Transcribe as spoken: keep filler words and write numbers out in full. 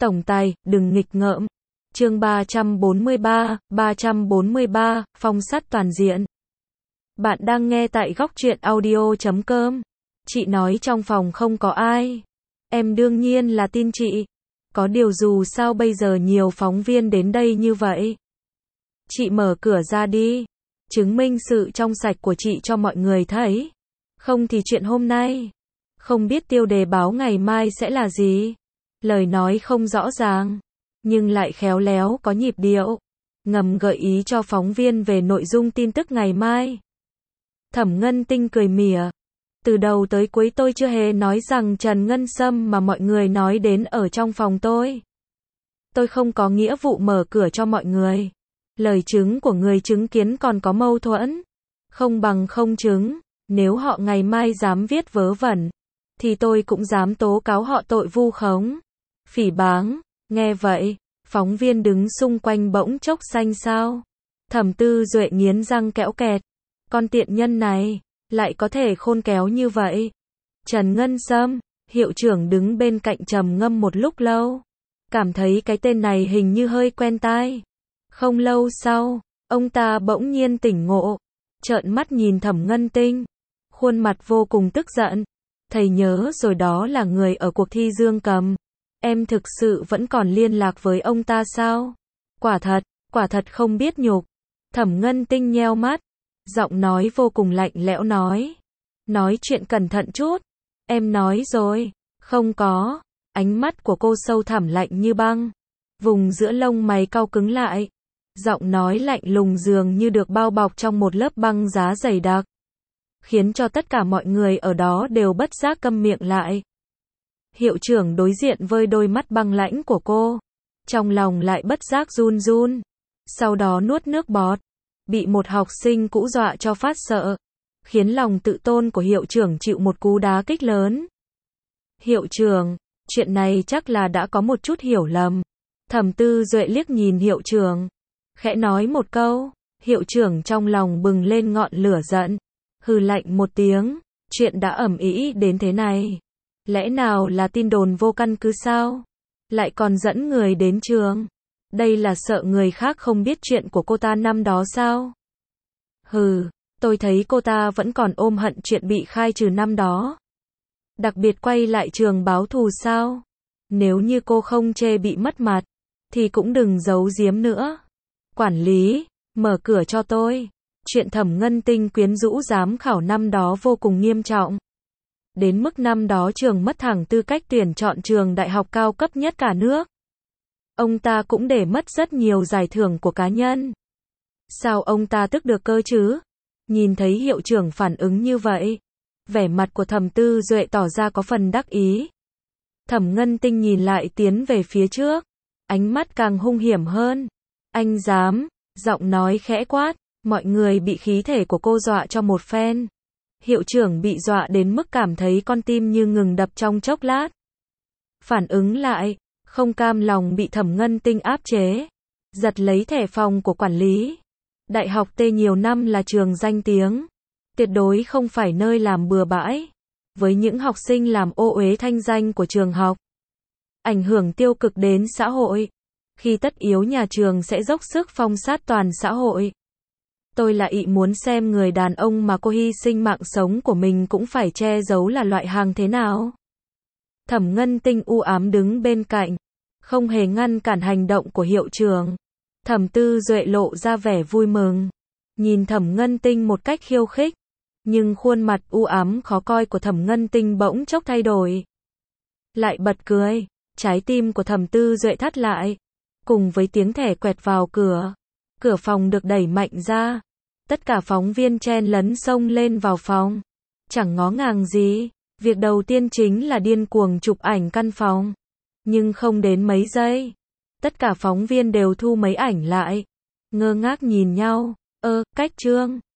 Tổng tài, đừng nghịch ngợm. Chương ba trăm bốn mươi ba, ba trăm bốn mươi ba, phong sát toàn diện. Bạn đang nghe tại góc truyện audio chấm com. Chị nói trong phòng không có ai. Em đương nhiên là tin chị. Có điều dù sao bây giờ nhiều phóng viên đến đây như vậy. Chị mở cửa ra đi. Chứng minh sự trong sạch của chị cho mọi người thấy. Không thì chuyện hôm nay. Không biết tiêu đề báo ngày mai sẽ là gì. Lời nói không rõ ràng. Nhưng lại khéo léo có nhịp điệu. Ngầm gợi ý cho phóng viên về nội dung tin tức ngày mai. Thẩm Ngân Tinh cười mỉa. Từ đầu tới cuối tôi chưa hề nói rằng Trần Ngân Sâm mà mọi người nói đến ở trong phòng tôi. Tôi không có nghĩa vụ mở cửa cho mọi người. Lời chứng của người chứng kiến còn có mâu thuẫn. Không bằng không chứng. Nếu họ ngày mai dám viết vớ vẩn, thì tôi cũng dám tố cáo họ tội vu khống, phỉ báng. Nghe vậy, phóng viên đứng xung quanh bỗng chốc xanh xao. Thẩm Tư Duệ nghiến răng kẽo kẹt. Con tiện nhân này, lại có thể khôn khéo như vậy. Trần Ngân Sâm, hiệu trưởng đứng bên cạnh trầm ngâm một lúc lâu. Cảm thấy cái tên này hình như hơi quen tai. Không lâu sau, ông ta bỗng nhiên tỉnh ngộ. Trợn mắt nhìn Thẩm Ngân Tinh. Khuôn mặt vô cùng tức giận. Thầy nhớ rồi, đó là người ở cuộc thi Dương Cầm. Em thực sự vẫn còn liên lạc với ông ta sao? Quả thật, quả thật không biết nhục. Thẩm Ngân Tinh nheo mắt. Giọng nói vô cùng lạnh lẽo nói. Nói chuyện cẩn thận chút. Em nói rồi. Không có. Ánh mắt của cô sâu thẳm lạnh như băng. Vùng giữa lông mày cau cứng lại. Giọng nói lạnh lùng dường như được bao bọc trong một lớp băng giá dày đặc. Khiến cho tất cả mọi người ở đó đều bất giác câm miệng lại. Hiệu trưởng đối diện với đôi mắt băng lãnh của cô. Trong lòng lại bất giác run run. Sau đó nuốt nước bọt. Bị một học sinh cũ dọa cho phát sợ. Khiến lòng tự tôn của hiệu trưởng chịu một cú đá kích lớn. Hiệu trưởng, chuyện này chắc là đã có một chút hiểu lầm. Thẩm Tư Duệ liếc nhìn hiệu trưởng. Khẽ nói một câu. Hiệu trưởng trong lòng bừng lên ngọn lửa giận. Hừ lạnh một tiếng. Chuyện đã ầm ĩ đến thế này. Lẽ nào là tin đồn vô căn cứ sao? Lại còn dẫn người đến trường. Đây là sợ người khác không biết chuyện của cô ta năm đó sao? Hừ, tôi thấy cô ta vẫn còn ôm hận chuyện bị khai trừ năm đó. Đặc biệt quay lại trường báo thù sao? Nếu như cô không chê bị mất mặt, thì cũng đừng giấu giếm nữa. Quản lý, mở cửa cho tôi. Chuyện Thẩm Ngân Tinh quyến rũ giám khảo năm đó vô cùng nghiêm trọng. Đến mức năm đó trường mất thẳng tư cách tuyển chọn trường đại học cao cấp nhất cả nước. Ông ta cũng để mất rất nhiều giải thưởng của cá nhân. Sao ông ta tức được cơ chứ? Nhìn thấy hiệu trưởng phản ứng như vậy, vẻ mặt của Thẩm Tư Duệ tỏ ra có phần đắc ý. Thẩm Ngân Tinh nhìn lại tiến về phía trước, ánh mắt càng hung hiểm hơn. Anh dám, giọng nói khẽ quát, mọi người bị khí thể của cô dọa cho một phen. Hiệu trưởng bị dọa đến mức cảm thấy con tim như ngừng đập trong chốc lát. Phản ứng lại, không cam lòng bị Thẩm Ngân Tinh áp chế. Giật lấy thẻ phòng của quản lý. Đại học T nhiều năm là trường danh tiếng. Tuyệt đối không phải nơi làm bừa bãi. Với những học sinh làm ô uế thanh danh của trường học. Ảnh hưởng tiêu cực đến xã hội. Khi tất yếu nhà trường sẽ dốc sức phong sát toàn xã hội. Tôi là ị muốn xem người đàn ông mà cô hy sinh mạng sống của mình cũng phải che giấu là loại hàng thế nào. Thẩm Ngân Tinh u ám đứng bên cạnh, không hề ngăn cản hành động của hiệu trưởng. Thẩm Tư Duệ lộ ra vẻ vui mừng, nhìn Thẩm Ngân Tinh một cách khiêu khích, nhưng khuôn mặt u ám khó coi của Thẩm Ngân Tinh bỗng chốc thay đổi. Lại bật cười, trái tim của Thẩm Tư Duệ thắt lại, cùng với tiếng thẻ quẹt vào cửa. Cửa phòng được đẩy mạnh ra. Tất cả phóng viên chen lấn xông lên vào phòng. Chẳng ngó ngàng gì. Việc đầu tiên chính là điên cuồng chụp ảnh căn phòng. Nhưng không đến mấy giây. Tất cả phóng viên đều thu mấy ảnh lại. Ngơ ngác nhìn nhau. Ơ, cách trương.